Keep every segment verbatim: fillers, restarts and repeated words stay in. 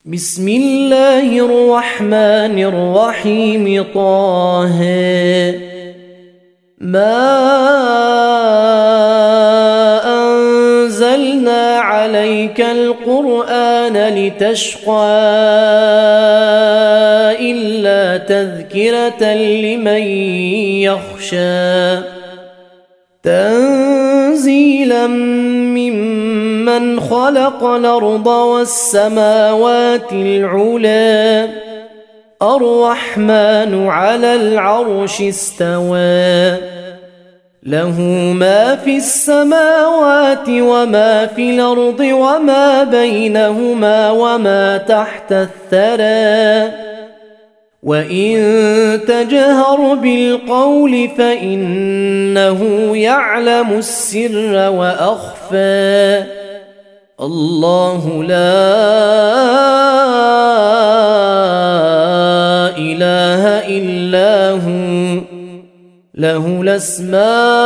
بسم الله الرحمن الرحيم. طه ما أنزلنا عليك القرآن لتشقى إلا تذكرة لمن يخشى تنزيلا ممن خلق الأرض والسماوات العلى الرحمن على العرش استوى له ما في السماوات وما في الأرض وما بينهما وما تحت الثرى وإن تجهر بالقول فإنه يعلم السر وأخفى الله لا إله إلا هو له الأسماء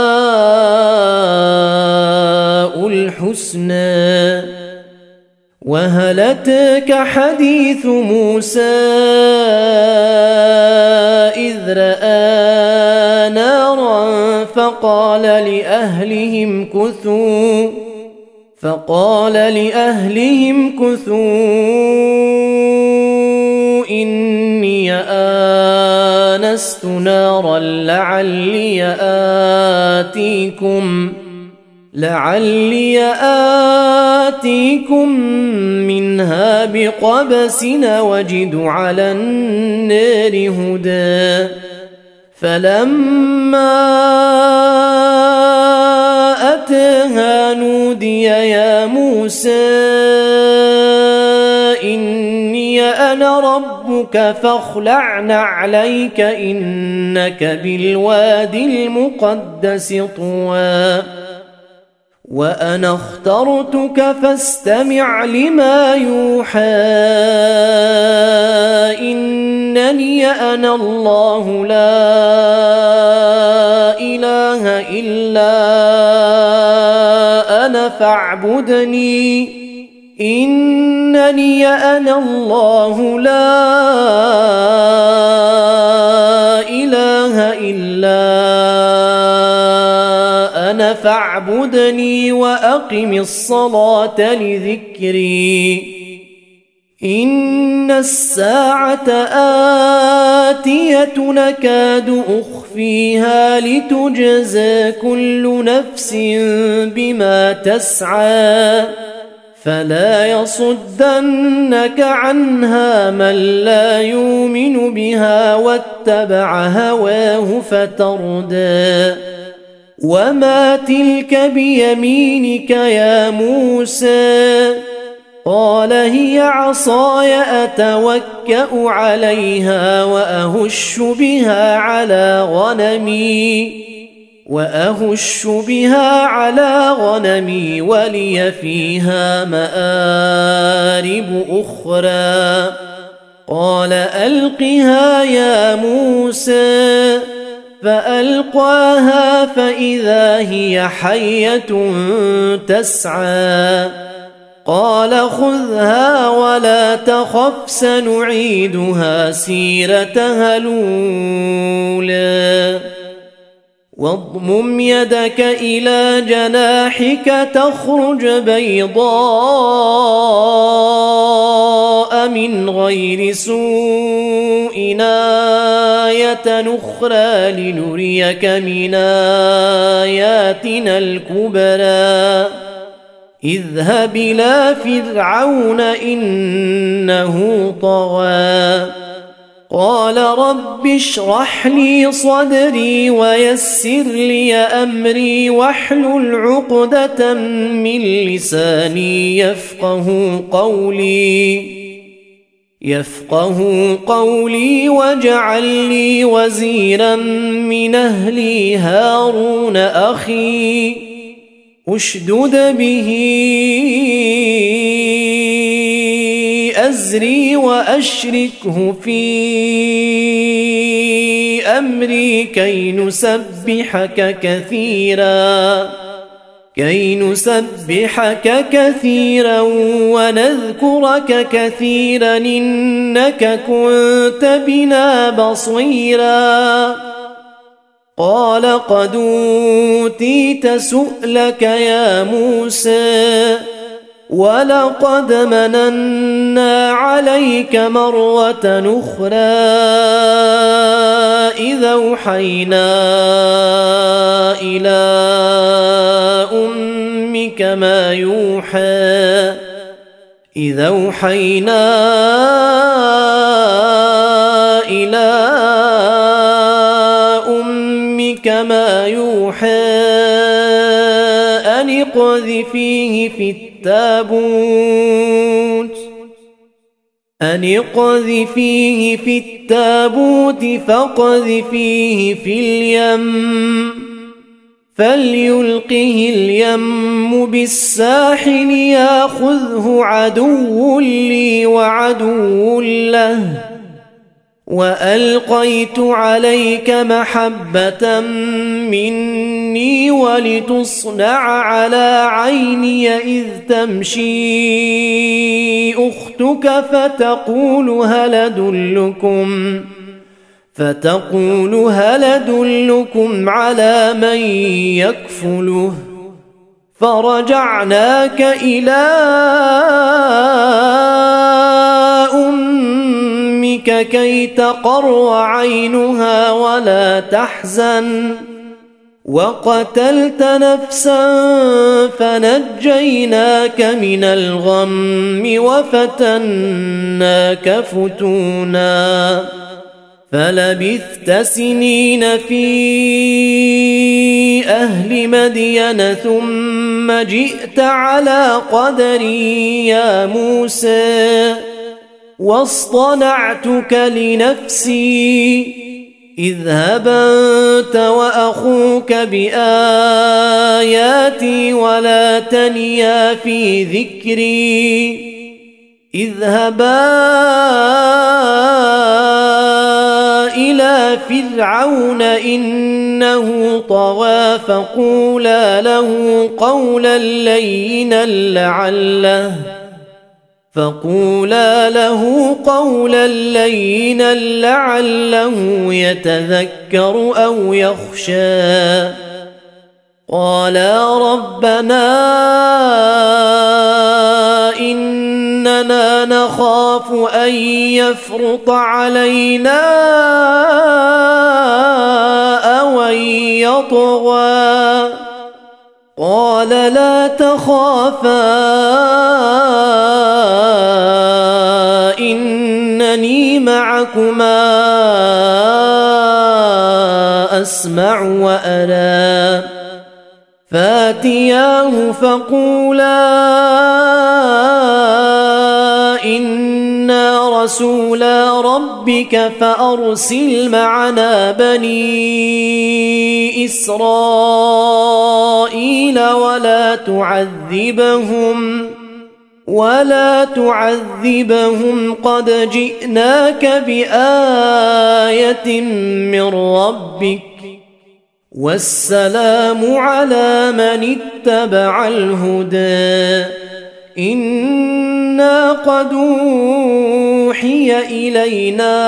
الحسنى. وهل أتاك حديث موسى إذ رأى نارا فقال لأهلهم كثوا فقال لأهلهم كثوا إني آنست نارا لعلي آتيكم لعلي آتيكم منها بقبس وجد على النار هدى. فلما أتاها نودي يا موسى إني أنا ربك فاخلع نعليك إنك بالوادي المقدس طوى وأنا اخترتك فاستمع لما يوحى إنني أنا الله لا إله إلا أنا فاعبدني إنني أنا الله لا إله إلا أنا فاعبدني وأقم الصلاة لذكري إن الساعة آتية نكاد أخفيها لتجزى كل نفس بما تسعى فلا يصدنك عنها من لا يؤمن بها واتبع هواه فتردى. وما تلك بيمينك يا موسى قال هي عصاي أتوكأ عليها وأهش بها على غنمي وأهش بها على غنمي ولي فيها مآرب أخرى قال ألقها يا موسى فألقاها فإذا هي حية تسعى قال خذها ولا تخف سنعيدها سيرتها الأولى واضمم يدك إلى جناحك تخرج بيضاء من غير سوء آية أخرى لنريك من آياتنا الكبرى اذهب إلى فرعون إنه طغى قال رب اشرح لي صدري ويسر لي أمري واحلل عقدة من لساني يفقه قولي يفقه قولي واجعل لي وزيرا من أهلي هارون أخي أشدد به أزري وأشركه في أمري كي نسبحك كثيرا كي نسبحك كثيرا ونذكرك كثيرا إنك كنت بنا بصيرا قال قد أوتيت سؤلك يا موسى ولقد مننا عليك مرة أخرى إذا أوحينا إلى أمك ما يوحى إذا أوحينا إلى أمك ما يوحى أن اقذفيه في التابوت أن اقذفيه في التابوت فاقذفيه في اليم فليلقه اليم بالساحل ياخذه عدو لي وعدو له وألقيت عليك محبة مني ولتصنع على عيني إذ تمشي أختك فتقول هل أدلكم فتقول هل أدلكم على من يكفله فرجعناك إلى أمك كي تقر عينها ولا تحزن وقتلت نفسا فنجيناك من الغم وفتناك فتونا فلبثت سنين في أهل مدين ثم جئت على قدري يا موسى واصطنعتك لنفسي اذهب أنت وأخوك بآياتي ولا تنيا في ذكري اذهبا إلى فرعون إنه طغى فقولا له قولا لينا لعله فقولا له قولا لينا لعله يتذكر أو يخشى قالا ربنا إننا نخاف أن يفرط علينا أو أن يطغى قال لا تخافا إنني معكما أسمع وأرى فاتياه فقولا إنا رسولا ربك فأرسل معنا بني إسرائيل ولا تعذبهم ولا تعذبهم قد جئناك بآية من ربك والسلام على من اتبع الهدى إنا قد أوحي إلينا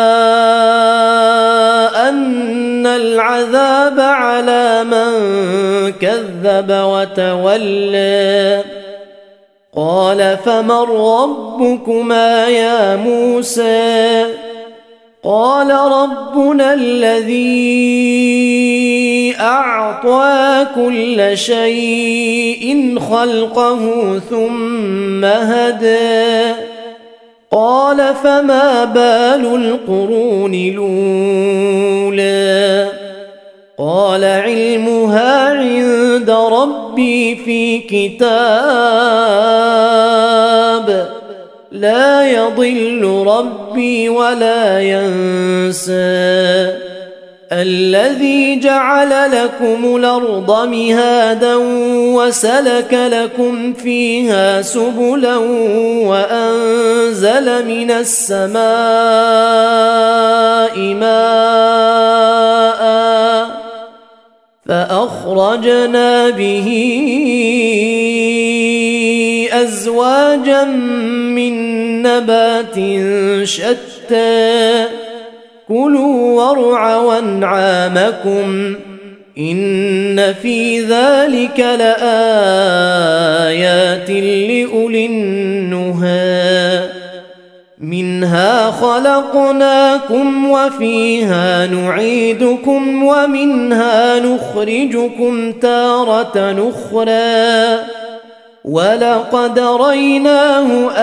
أن العذاب على من كذب وتولى قال فمن ربكما يا موسى قال ربنا الذي أعطى كل شيء خلقه ثم هدى قال فما بال القرون الأولى قال علمها عند ربي في كتاب لا يضل ربي ولا ينسى الذي جعل لكم الأرض مهادا وسلك لكم فيها سبلا وأنزل من السماء ماء فأخرجنا به أزواجا من نبات شتى كلوا وارعوا أنعامكم إن في ذلك لآيات لأولي النهى منها خلقناكم وفيها نعيدكم ومنها نخرجكم تارة أخرى ولقد ريناه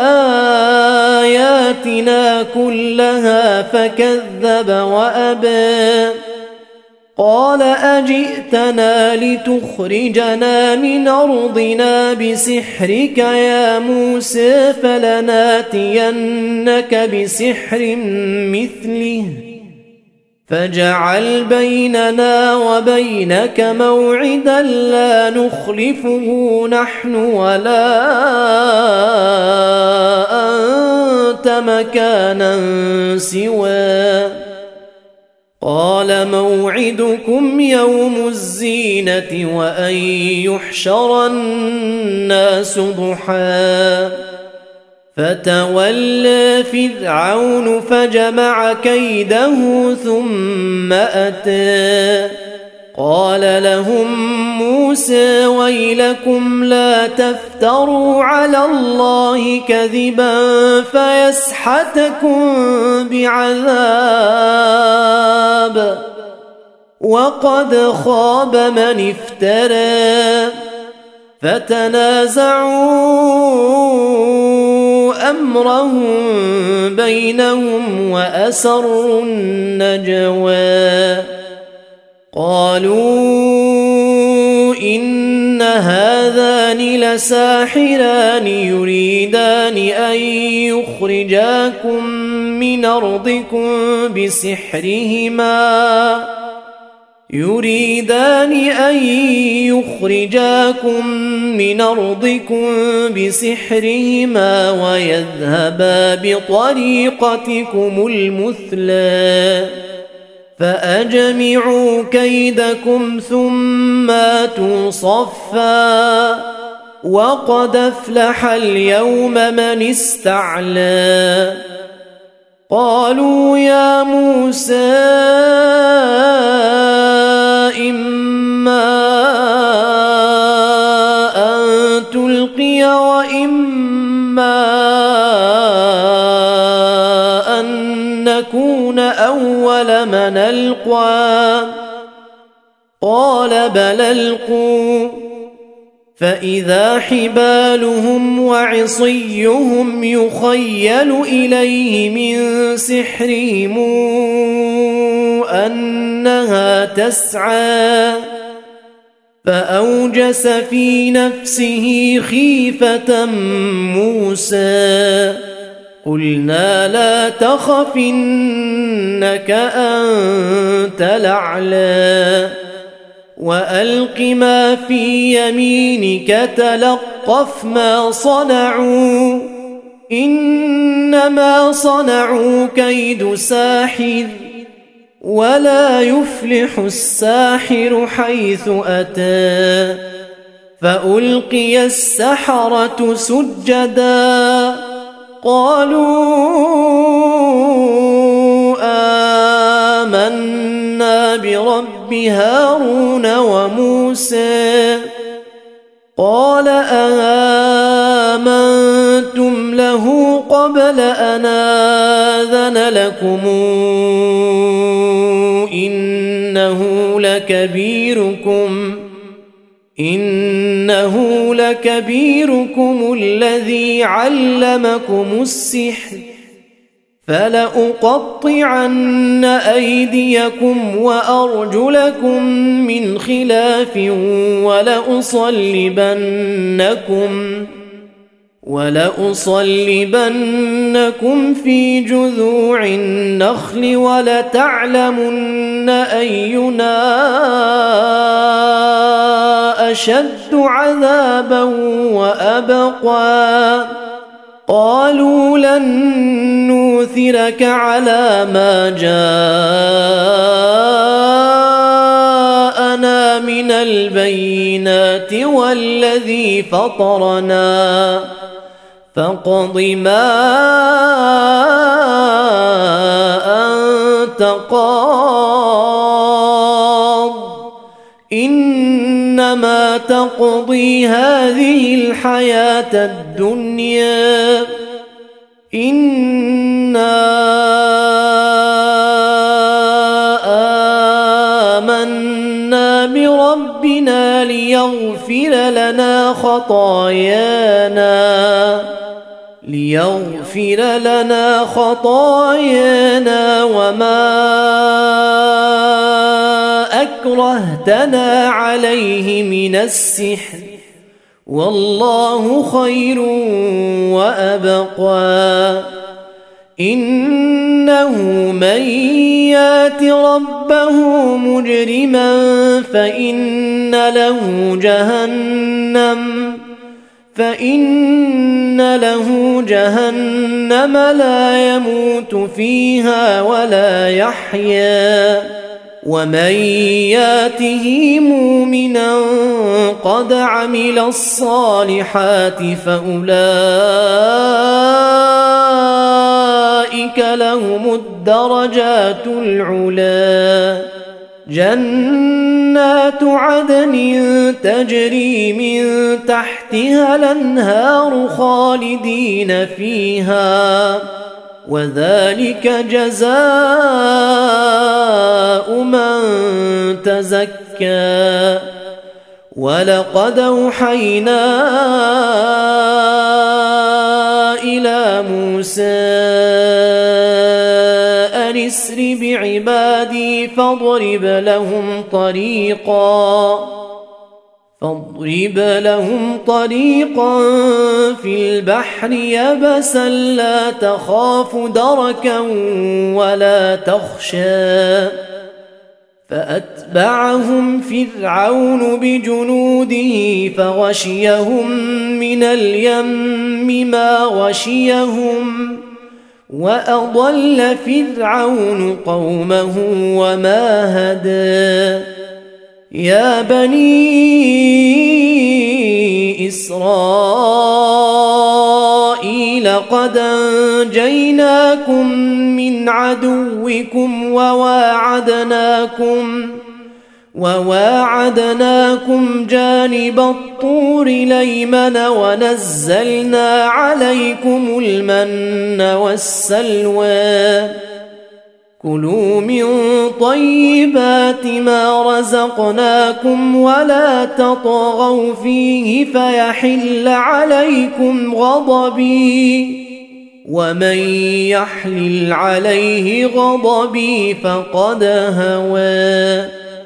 آياتنا كلها فكذب وأبى قال أجئتنا لتخرجنا من أرضنا بسحرك يا موسى فلناتينك بسحر مثله فاجعل بيننا وبينك موعدا لا نخلفه نحن ولا أنت مكانا سواه قال موعدكم يوم الزينة وأن يحشر الناس ضحى فتولى فرعون فجمع كيده ثم أتى قال لهم موسى ويلكم لا تفتروا على الله كذبا فيسحتكم بعذاب وقد خاب من افترى فتنازعوا أمرهم بينهم وأسروا النجوى قالوا إن هذان لساحران يريدان أن يخرجاكم من أرضكم بسحرهما يريدان أن يخرجاكم من أرضكم بسحرهما ويذهبا بطريقتكم المثلى فأجمعوا كيدكم ثم آتوا صفا وقد أفلح اليوم من استعلى قالوا يا موسى إما أن تلقي وإما أن نكون أول من ألقى قال بل ألقوا فإذا حبالهم وعصيهم يخيل إليه من سحرهم أنها تسعى فأوجس في نفسه خيفة موسى قلنا لا تخف إنك أنت الأعلى وألق ما في يمينك تلقف ما صنعوا إنما صنعوا كيد ساحر ولا يفلح الساحر حيث أتى فألقي السحرة سجدا قالوا آمنا برب هارون وموسى قال آمنتم له قبل أن آذن لكم إنه لكبيركم إنه لكبيركم الذي علمكم السحر فلأقطعن أيديكم وأرجلكم من خلاف ولأصلبنكم ولأصلبنكم في جذوع النخل ولتعلمن أينا أشد عذابا وأبقى قالوا لن نؤثرك على ما جاءنا من من البينات والذي فطرنا فاقض ما أنت قاض إنما تقضي هذه الحياة الدنيا إنا آمنا بربنا ليغفر لنا خطايانا ليغفر لنا خطايانا وما أكرهتنا عليه من السحر والله خير وأبقى إنه من يات ربه مجرما فإن له جهنم فإن له جهنم لا يموت فيها ولا يحيا ومن ياته مؤمنا قد عمل الصالحات فأولئك لهم الدرجات العلى جنات عدن تجري من تحتها الأنهار خالدين فيها وذلك جزاء من تزكى ولقد أوحينا إلى موسى أن اسر بعبادي فاضرب لهم طريقا فاضرب لهم طريقا في البحر يبسا لا تخاف دركا ولا تخشى فأتبعهم فرعون بجنوده فغشيهم من اليم ما غشيهم وأضل فرعون قومه وما هدى يا بني إسرائيل قد أنجيناكم من عدوكم وواعدناكم وواعدناكم جانب الطور الأيمن ونزلنا عليكم المن والسلوى كلوا من طيبات ما رزقناكم ولا تطغوا فيه فيحل عليكم غضبي ومن يحلل عليه غضبي فقد هوى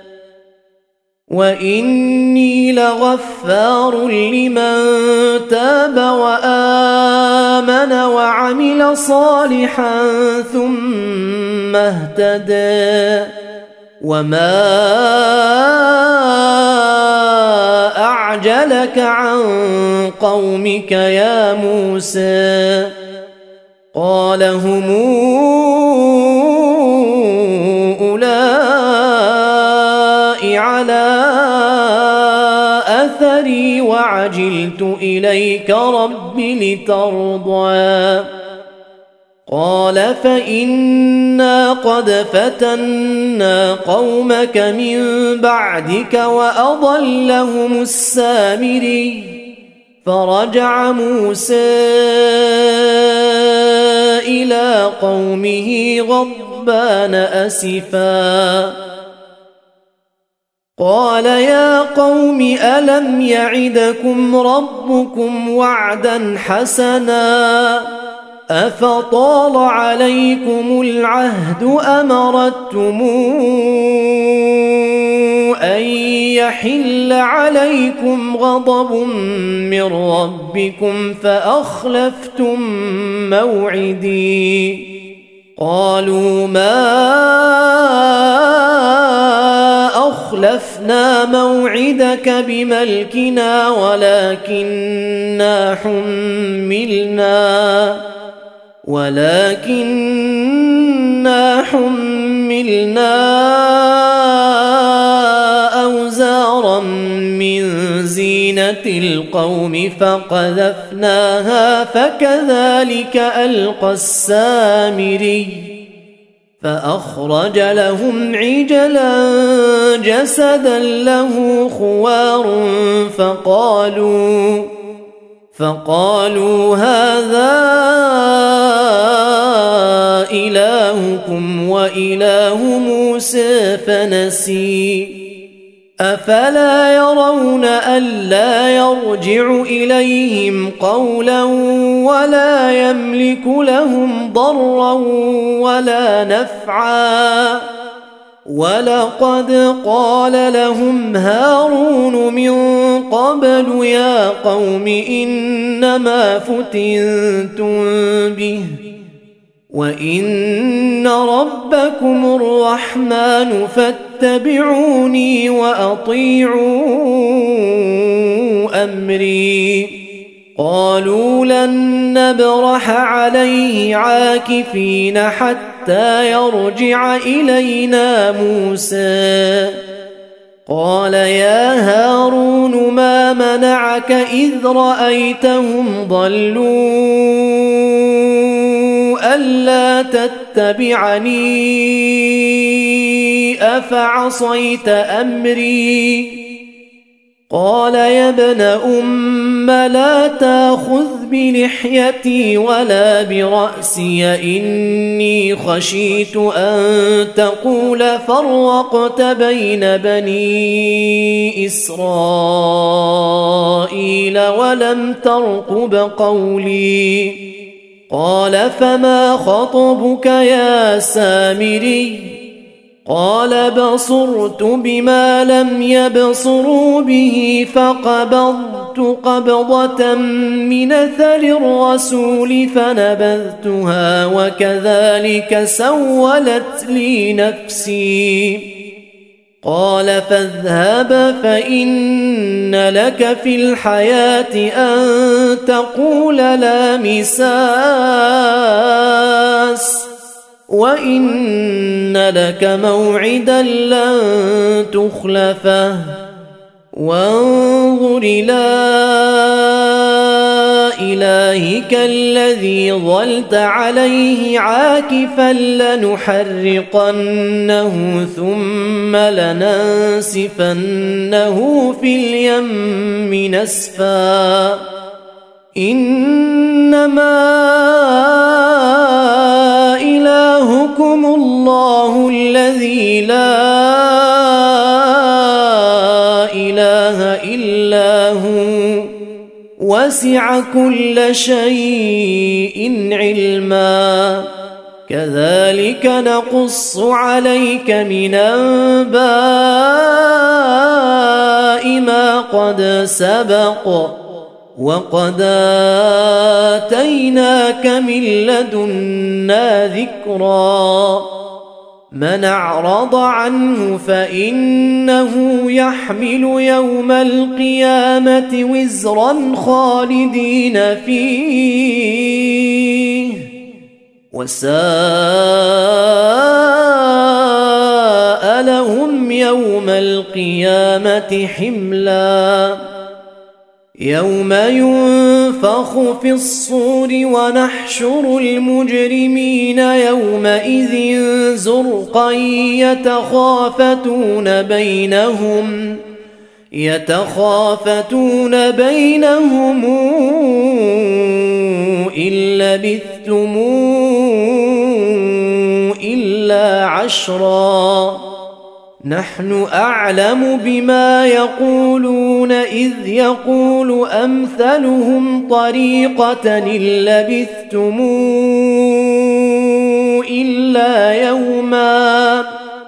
وإني لغفار لمن تاب وآمن وعمل صالحا ثم اهتدى وما أعجلك عن قومك يا موسى قال هم أولئك على أثري وعجلت إليك رب لترضى قال فإنا قد فتنا قومك من بعدك وأضلهم السامري فرجع موسى إلى قومه غضبان أسفا قال يا قوم ألم يعدكم ربكم وعدا حسنا أفطال عليكم العهد أم أردتم أن يحل عليكم غضب من ربكم فأخلفتم موعدي قالوا ما أخلفنا موعدك بملكنا ولكننا حملنا ولكننا حملنا أوزارا القوم فقذفناها فكذلك ألقى السامري فأخرج لهم عجلا جسدا له خوار فقالوا فقالوا هذا إلهكم وإله موسى فنسي أفلا يرون ألا يرجع إليهم قولا ولا يملك لهم ضرا ولا نفعا ولقد قال لهم هارون من قبل يا قوم إنما فتنتم به وإن ربكم الرحمن فاتبعوني وأطيعوا أمري قالوا لن نبرح عليه عاكفين حتى يرجع إلينا موسى قال يا هارون ما منعك إذ رأيتهم ضلوا ألا تتبعني أفعصيت أمري قال يا ابن أم لا تأخذ بلحيتي ولا برأسي إني خشيت أن تقول فرقت بين بني إسرائيل ولم ترقب قولي قال فما خطبك يا سامري قال بصرت بما لم يبصروا به فقبضت قبضة من أثر الرسول فنبذتها وكذلك سولت لي نفسي قال فاذهب فإن لك في الحياة أن تقول لا مساس وإن لك موعدا لن تخلفه وانظر إلى إلهك الذي ظلت عليه عاكفا لنحرقنه ثم لننسفنه في اليم نسفا إنما إلهكم الله الذي لا إله إلا هو وسع كل شيء علما كذلك نقص عليك من أنباء ما قد سبق وقد آتيناك من لدنا ذكرا من أعرض عنه فإنه يحمل يوم القيامة وزرا خالدين فيه وساء لهم يوم القيامة حملا يوم ينفخ في الصور ونحشر المجرمين يومئذ زرقا يتخافتون بينهم يتخافتون بينهم إن لبثتم إلا عشرا نحن أعلم بما يقولون إذ يقول أمثلهم طريقة إن لبثتم إلا يوما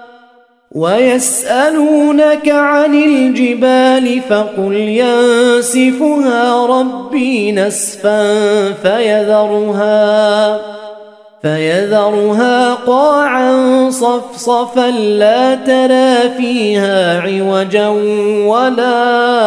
ويسألونك عن الجبال فقل ينسفها ربي نسفا فيذرها فيذرها قاعا صفصفا لا ترى فيها عوجا ولا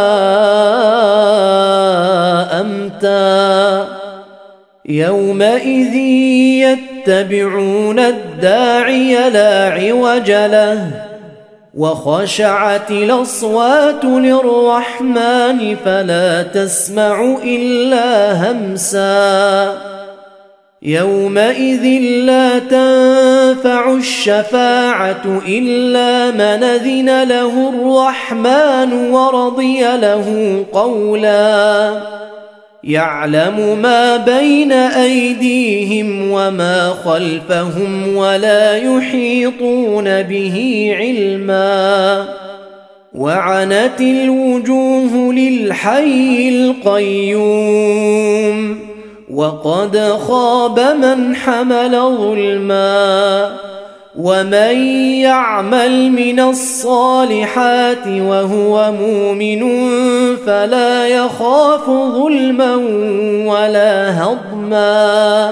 أمتا يومئذ يتبعون الداعي لا عوج له وخشعت الأصوات للرحمن فلا تسمع إلا همسا يومئذ لا تنفع الشفاعة إلا من أذن له الرحمن ورضي له قولا يعلم ما بين أيديهم وما خلفهم ولا يحيطون به علما وعنت الوجوه للحي القيوم وقد خاب من حمل ظلما ومن يعمل من الصالحات وهو مؤمن فلا يخاف ظلما ولا هضما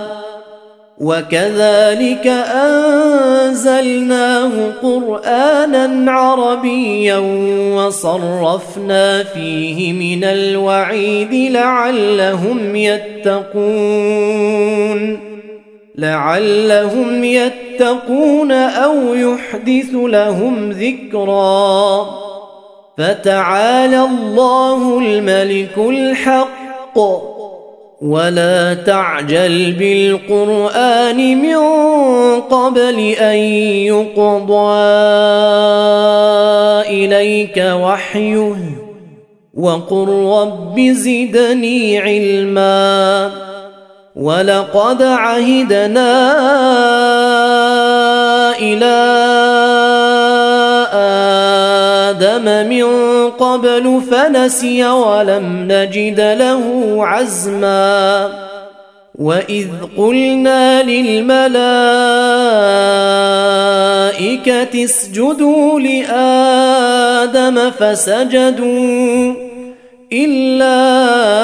وكذلك أنزلناه قرآنا عربيا وصرفنا فيه من الوعيد لعلهم يتقون لعلهم يتقون أو يحدث لهم ذكرا فتعالى الله الملك الحق ولا تعجل بالقرآن من قبل أن يقضى إليك وحيه وقل رب زدني علما ولقد عهدنا إلى آدم من قبل فنسي ولم نجد له عزما وإذ قلنا للملائكة اسجدوا لآدم فسجدوا إلا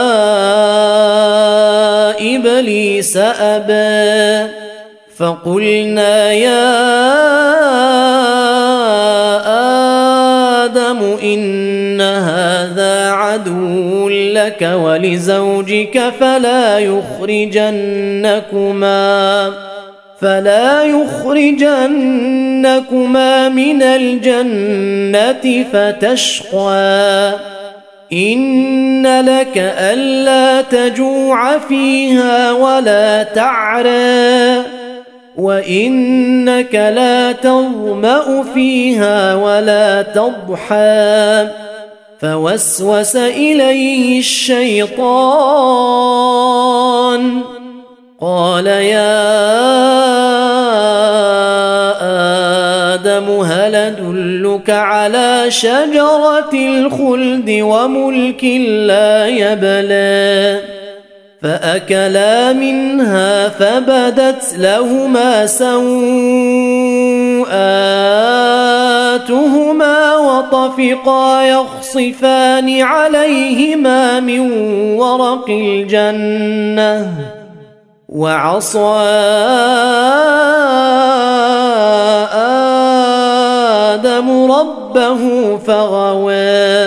إبليس أبى فقلنا يا آدم إن هذا عدو لك ولزوجك فلا يخرجنكما فلا يخرجنكما من الجنة فتشقى إن لك ألا تجوع فيها ولا تعرى وإنك لا تظمأ فيها ولا تضحى فوسوس إليه الشيطان قال يا آدم هل أدلك على شجرة الخلد وملك لا يبلى فأكلا منها فبدت لهما سوآتهما وطفقا يخصفان عليهما من ورق الجنة وعصى آدم ربه فغوى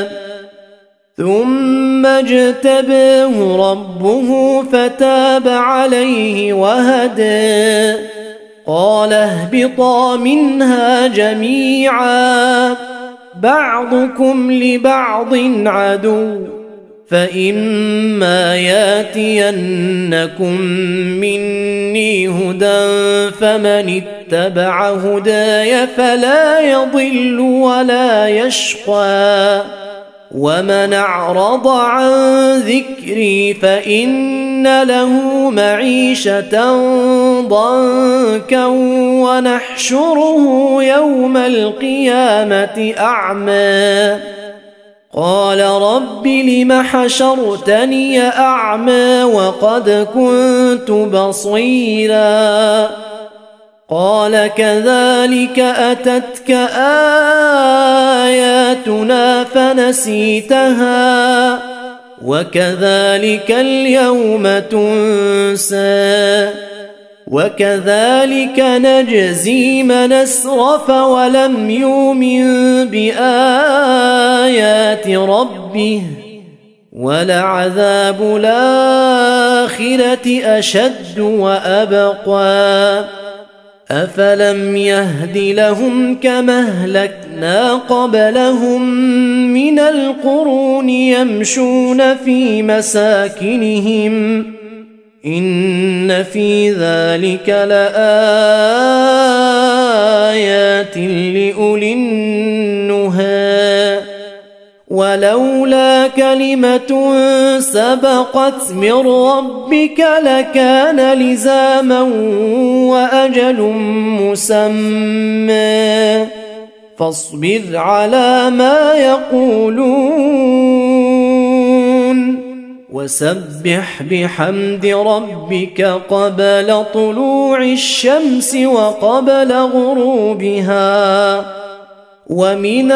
ثم اجتباه ربه فتاب عليه وهدى قال اهبطا منها جميعا بعضكم لبعض عدو فإما ياتينكم مني هدى فمن اتبع هداي فلا يضل ولا يشقى ومن أعرض عن ذكري فإن له معيشة ضنكا ونحشره يوم القيامة أعمى قال رب لم حشرتني أعمى وقد كنت بصيرا قال كذلك أتتك آياتنا فنسيتها وكذلك اليوم تنسى وكذلك نجزي من أسرف ولم يؤمن بآيات ربه ولعذاب الآخرة أشد وأبقى أفلم يهد لهم كما أهلكنا قبلهم من القرون يمشون في مساكنهم إن في ذلك لآيات لأولي النهى ولولا كلمة سبقت من ربك لكان لزاما وأجل مسمى فاصبر على ما يقولون وسبح بحمد ربك قبل طلوع الشمس وقبل غروبها ومن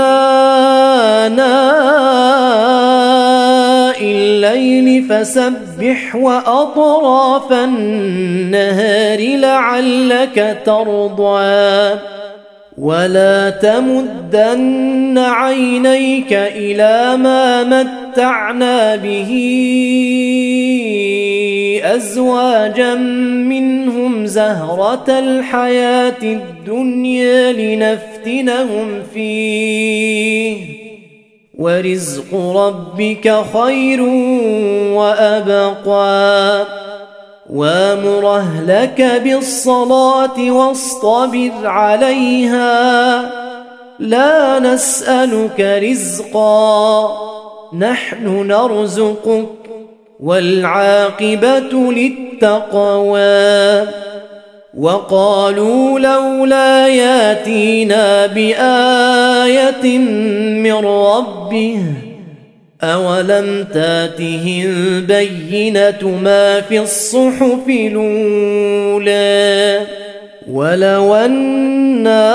آناء الليل فسبح وأطراف النهار لعلك ترضى ولا تمدن عينيك إلى ما متعنا به أزواجا منهم زهرة الحياة الدنيا لنفتنهم فيه ورزق ربك خير وأبقى وامر أهلك بالصلاة واصطبر عليها لا نسألك رزقا نحن نرزقك والعاقبة للتقوى وقالوا لولا ياتينا بآية من ربه أولم تاتهم بينة ما في الصحف الأولى ولو أنا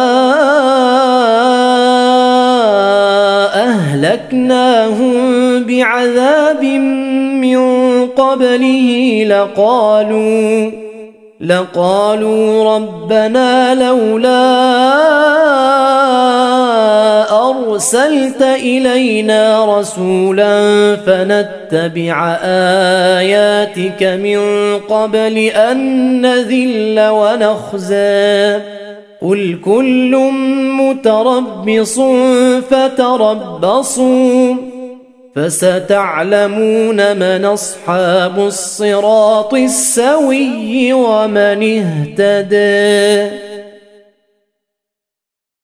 أهلكناهم بعذاب من قبله لقالوا لقالوا ربنا لولا أرسلت إلينا رسولا فنتبع آياتك من قبل أن نذل ونخزى قل كل متربص فتربصوا فستعلمون من أصحاب الصراط السوي ومن اهتدى.